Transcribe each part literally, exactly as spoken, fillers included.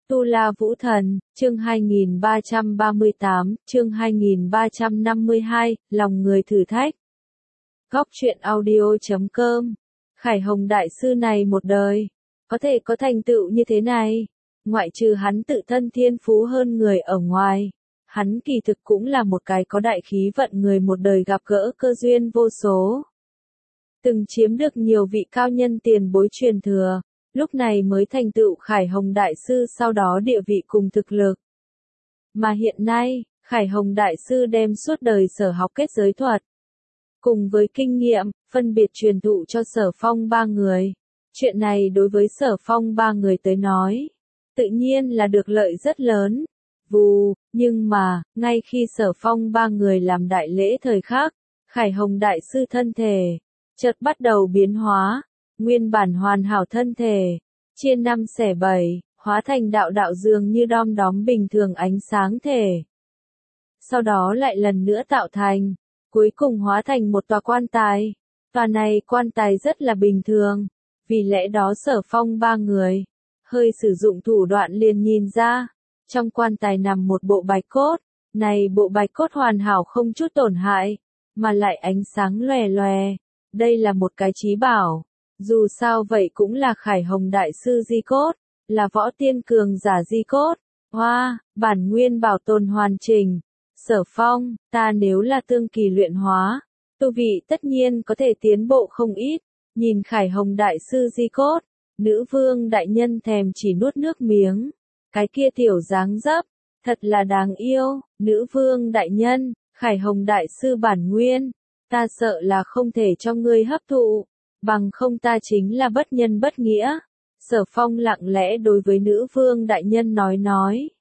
Tu La Vũ Thần, chương hai nghìn ba trăm ba mươi tám, chương hai nghìn ba trăm năm mươi hai, lòng người thử thách. Góc truyện audio chấm com. Khải Hồng đại sư này một đời, có thể có thành tựu như thế này, ngoại trừ hắn tự thân thiên phú hơn người ở ngoài, hắn kỳ thực cũng là một cái có đại khí vận người một đời gặp gỡ cơ duyên vô số. Từng chiếm được nhiều vị cao nhân tiền bối truyền thừa, lúc này mới thành tựu Khải Hồng đại sư sau đó địa vị cùng thực lực. Mà hiện nay, Khải Hồng đại sư đem suốt đời sở học kết giới thuật, cùng với kinh nghiệm, phân biệt truyền thụ cho Sở Phong ba người. Chuyện này đối với Sở Phong ba người tới nói, tự nhiên là được lợi rất lớn. Vù, nhưng mà, ngay khi Sở Phong ba người làm đại lễ thời khắc, Khải Hồng đại sư thân thể chợt bắt đầu biến hóa, nguyên bản hoàn hảo thân thể chia năm xẻ bảy, hóa thành đạo đạo dường như đom đóm bình thường ánh sáng thể. Sau đó lại lần nữa tạo thành, cuối cùng hóa thành một tòa quan tài. Tòa này quan tài rất là bình thường, vì lẽ đó Sở Phong ba người hơi sử dụng thủ đoạn liền nhìn ra, trong quan tài nằm một bộ bạch cốt, này bộ bạch cốt hoàn hảo không chút tổn hại, mà lại ánh sáng lòe lòe. Đây là một cái trí bảo, dù sao vậy cũng là Khải Hồng đại sư di cốt, là võ tiên cường giả di cốt. Hoa, wow, bản nguyên bảo tồn hoàn chỉnh. Sở Phong, ta nếu là tương kỳ luyện hóa, tu vị tất nhiên có thể tiến bộ không ít. Nhìn Khải Hồng đại sư di cốt, nữ vương đại nhân thèm chỉ nuốt nước miếng. Cái kia tiểu dáng dấp, thật là đáng yêu. Nữ vương đại nhân, Khải Hồng đại sư bản nguyên, ta sợ là không thể cho ngươi hấp thụ, bằng không ta chính là bất nhân bất nghĩa. Sở Phong lặng lẽ đối với nữ vương đại nhân nói nói.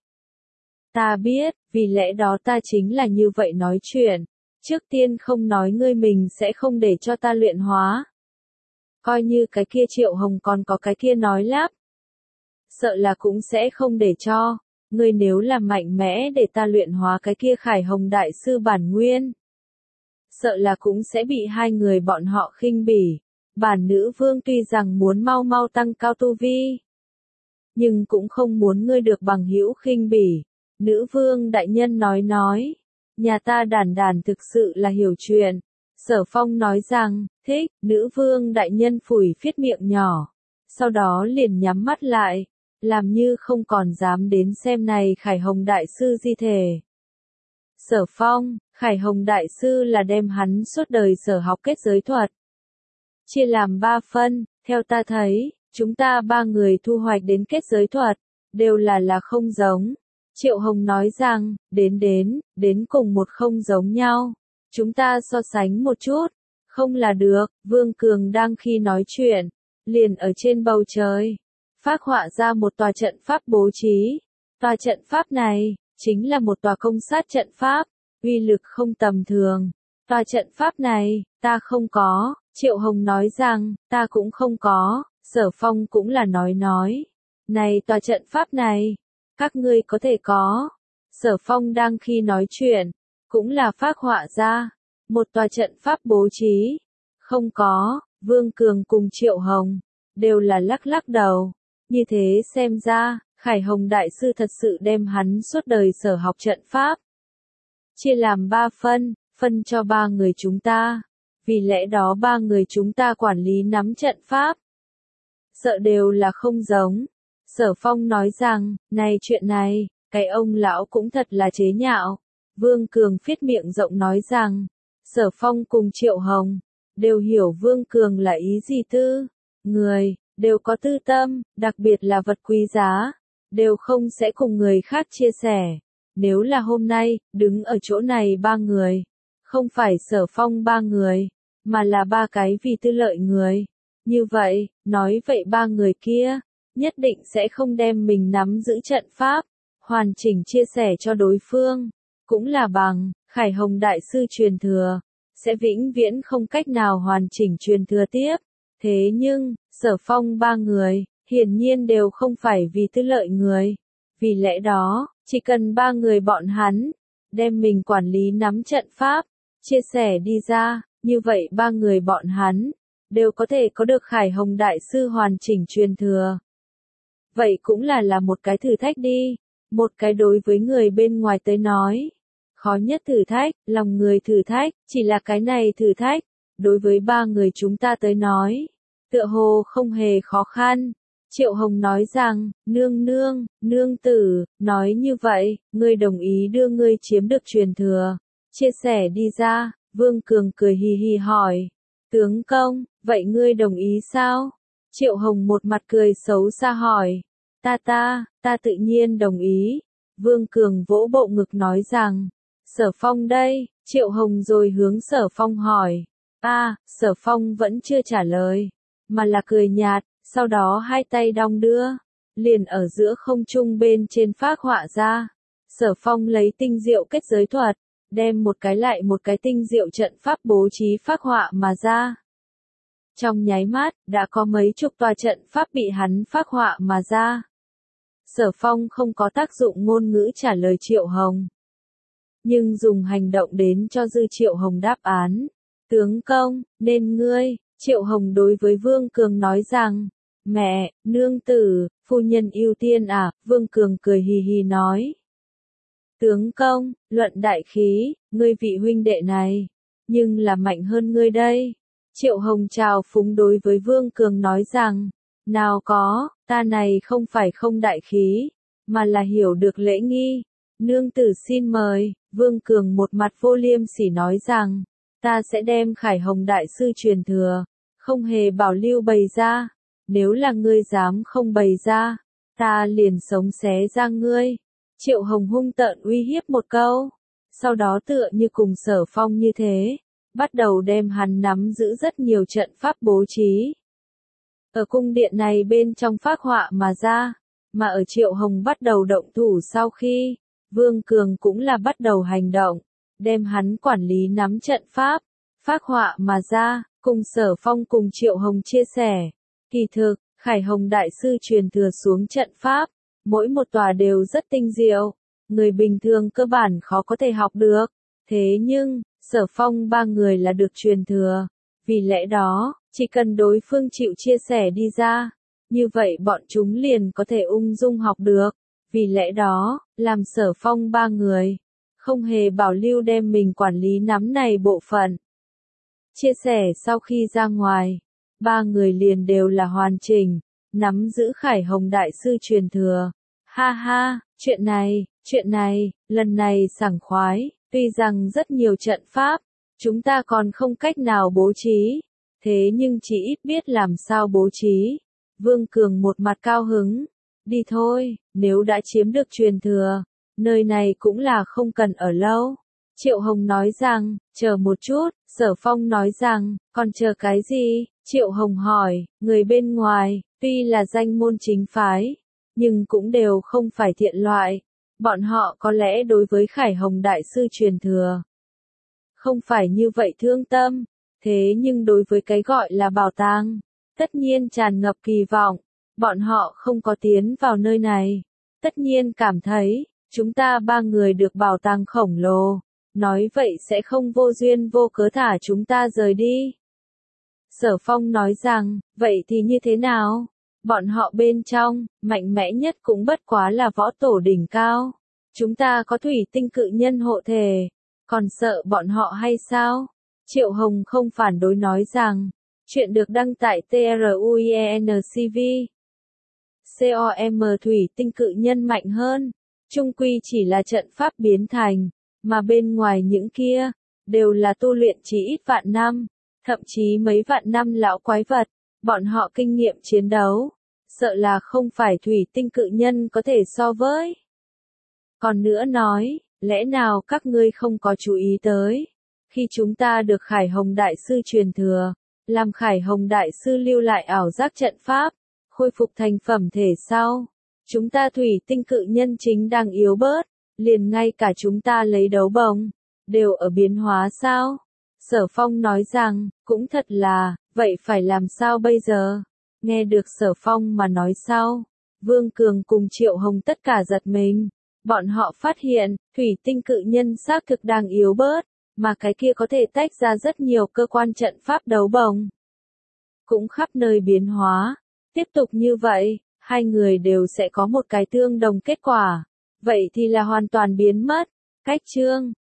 Ta biết, vì lẽ đó ta chính là như vậy nói chuyện. Trước tiên không nói ngươi mình sẽ không để cho ta luyện hóa. Coi như cái kia Triệu Hồng còn có cái kia nói lắp. Sợ là cũng sẽ không để cho. Ngươi nếu là mạnh mẽ để ta luyện hóa cái kia Khải Hồng đại sư bản nguyên, sợ là cũng sẽ bị hai người bọn họ khinh bỉ. Bản nữ vương tuy rằng muốn mau mau tăng cao tu vi, nhưng cũng không muốn ngươi được bằng hữu khinh bỉ. Nữ vương đại nhân nói nói, nhà ta đàn đàn thực sự là hiểu chuyện. Sở Phong nói rằng, thích. Nữ vương đại nhân phủi phiết miệng nhỏ, sau đó liền nhắm mắt lại, làm như không còn dám đến xem này Khải Hồng đại sư di thể. Sở Phong, Khải Hồng đại sư là đem hắn suốt đời sở học kết giới thuật chia làm ba phân. Theo ta thấy, chúng ta ba người thu hoạch đến kết giới thuật đều là là không giống. Triệu Hồng nói rằng, đến đến, đến cùng một không giống nhau. Chúng ta so sánh một chút, không là được. Vương Cường đang khi nói chuyện, liền ở trên bầu trời phác họa ra một tòa trận pháp bố trí. Tòa trận pháp này chính là một tòa công sát trận pháp, uy lực không tầm thường. Tòa trận pháp này, ta không có. Triệu Hồng nói rằng, ta cũng không có. Sở Phong cũng là nói nói, này tòa trận pháp này, các ngươi có thể có. Sở Phong đang khi nói chuyện, cũng là phác họa ra một tòa trận pháp bố trí. Không có. Vương Cường cùng Triệu Hồng đều là lắc lắc đầu. Như thế xem ra, Khải Hồng đại sư thật sự đem hắn suốt đời sở học trận pháp chia làm ba phân, phân cho ba người chúng ta. Vì lẽ đó ba người chúng ta quản lý nắm trận pháp, sợ đều là không giống. Sở Phong nói rằng, này chuyện này, cái ông lão cũng thật là chế nhạo. Vương Cường phiết miệng rộng nói rằng, Sở Phong cùng Triệu Hồng đều hiểu Vương Cường là ý gì tư. Người đều có tư tâm, đặc biệt là vật quý giá, đều không sẽ cùng người khác chia sẻ. Nếu là hôm nay, đứng ở chỗ này ba người, không phải Sở Phong ba người, mà là ba cái vì tư lợi người. Như vậy, nói vậy ba người kia, nhất định sẽ không đem mình nắm giữ trận pháp, hoàn chỉnh chia sẻ cho đối phương. Cũng là bằng, Khải Hồng đại sư truyền thừa, sẽ vĩnh viễn không cách nào hoàn chỉnh truyền thừa tiếp. Thế nhưng, Sở Phong ba người, hiển nhiên đều không phải vì tư lợi người. Vì lẽ đó, chỉ cần ba người bọn hắn, đem mình quản lý nắm trận pháp, chia sẻ đi ra, như vậy ba người bọn hắn, đều có thể có được Khải Hồng đại sư hoàn chỉnh truyền thừa. vậy cũng là là một cái thử thách đi. Một cái đối với người bên ngoài tới nói. Khó nhất thử thách, lòng người thử thách, chỉ là cái này thử thách. Đối với ba người chúng ta tới nói. Tựa hồ không hề khó khăn. Triệu Hồng nói rằng, nương nương, nương tử, nói như vậy, ngươi đồng ý đưa ngươi chiếm được truyền thừa. Chia sẻ đi ra, Vương Cường cười hì hì hỏi. Tướng công, vậy ngươi đồng ý sao? Triệu Hồng một mặt cười xấu xa hỏi. Ta ta, ta tự nhiên đồng ý. Vương Cường vỗ bộ ngực nói rằng. Sở Phong đây, Triệu Hồng rồi hướng Sở Phong hỏi. À, Sở Phong vẫn chưa trả lời, mà là cười nhạt, sau đó hai tay đong đưa, liền ở giữa không trung bên trên phác họa ra. Sở Phong lấy tinh diệu kết giới thuật, đem một cái lại một cái tinh diệu trận pháp bố trí phác họa mà ra. Trong nháy mắt, đã có mấy chục tòa trận pháp bị hắn phác họa mà ra. Sở Phong không có tác dụng ngôn ngữ trả lời Triệu Hồng, nhưng dùng hành động đến cho dư Triệu Hồng đáp án. Tướng công, nên ngươi, Triệu Hồng đối với Vương Cường nói rằng, mẹ, nương tử, phu nhân ưu tiên à, Vương Cường cười hì hì nói. Tướng công, luận đại khí, ngươi vị huynh đệ này, nhưng là mạnh hơn ngươi đây. Triệu Hồng chào phúng đối với Vương Cường nói rằng, nào có, ta này không phải không đại khí, mà là hiểu được lễ nghi. Nương tử xin mời, Vương Cường một mặt vô liêm sỉ nói rằng, ta sẽ đem Khải Hồng đại sư truyền thừa, không hề bảo lưu bày ra, nếu là ngươi dám không bày ra, ta liền sống xé ra ngươi. Triệu Hồng hung tợn uy hiếp một câu, sau đó tựa như cùng Sở Phong như thế, bắt đầu đem hắn nắm giữ rất nhiều trận pháp bố trí. Ở cung điện này bên trong phác họa mà ra, mà ở Triệu Hồng bắt đầu động thủ sau khi, Vương Cường cũng là bắt đầu hành động, đem hắn quản lý nắm trận pháp, phác họa mà ra, cùng Sở Phong cùng Triệu Hồng chia sẻ. Kỳ thực, Khải Hồng đại sư truyền thừa xuống trận pháp, mỗi một tòa đều rất tinh diệu, người bình thường cơ bản khó có thể học được. Thế nhưng, Sở Phong ba người là được truyền thừa, vì lẽ đó, chỉ cần đối phương chịu chia sẻ đi ra, như vậy bọn chúng liền có thể ung dung học được. Vì lẽ đó, làm Sở Phong ba người, không hề bảo lưu đem mình quản lý nắm này bộ phận. Chia sẻ sau khi ra ngoài, ba người liền đều là hoàn chỉnh, nắm giữ Khải Hồng đại sư truyền thừa. Ha ha, chuyện này, chuyện này, lần này sảng khoái, tuy rằng rất nhiều trận pháp, chúng ta còn không cách nào bố trí, thế nhưng chỉ ít biết làm sao bố trí. Vương Cường một mặt cao hứng, đi thôi, nếu đã chiếm được truyền thừa, nơi này cũng là không cần ở lâu. Triệu Hồng nói rằng, chờ một chút, Sở Phong nói rằng, còn chờ cái gì? Triệu Hồng hỏi, người bên ngoài, tuy là danh môn chính phái, nhưng cũng đều không phải thiện loại. Bọn họ có lẽ đối với Khải Hồng đại sư truyền thừa, không phải như vậy thương tâm, thế nhưng đối với cái gọi là bảo tàng, tất nhiên tràn ngập kỳ vọng. Bọn họ không có tiến vào nơi này, tất nhiên cảm thấy, chúng ta ba người được bảo tàng khổng lồ, nói vậy sẽ không vô duyên vô cớ thả chúng ta rời đi. Sở Phong nói rằng, vậy thì như thế nào? Bọn họ bên trong, mạnh mẽ nhất cũng bất quá là võ tổ đỉnh cao. Chúng ta có thủy tinh cự nhân hộ thể, còn sợ bọn họ hay sao? Triệu Hồng không phản đối nói rằng, chuyện được đăng tại truencv. Com thủy tinh cự nhân mạnh hơn, chung quy chỉ là trận pháp biến thành, mà bên ngoài những kia, đều là tu luyện chỉ ít vạn năm, thậm chí mấy vạn năm lão quái vật, bọn họ kinh nghiệm chiến đấu, sợ là không phải thủy tinh cự nhân có thể so với. Còn nữa nói, lẽ nào các ngươi không có chú ý tới, khi chúng ta được Khải Hồng đại sư truyền thừa, làm Khải Hồng đại sư lưu lại ảo giác trận pháp, khôi phục thành phẩm thể sau, chúng ta thủy tinh cự nhân chính đang yếu bớt, liền ngay cả chúng ta lấy đấu bồng, đều ở biến hóa sao? Sở Phong nói rằng, cũng thật là, vậy phải làm sao bây giờ? Nghe được Sở Phong mà nói sau, Vương Cường cùng Triệu Hồng tất cả giật mình, bọn họ phát hiện, thủy tinh cự nhân xác thực đang yếu bớt, mà cái kia có thể tách ra rất nhiều cơ quan trận pháp đấu bồng, cũng khắp nơi biến hóa. Tiếp tục như vậy, hai người đều sẽ có một cái tương đồng kết quả. Vậy thì là hoàn toàn biến mất. Cách chương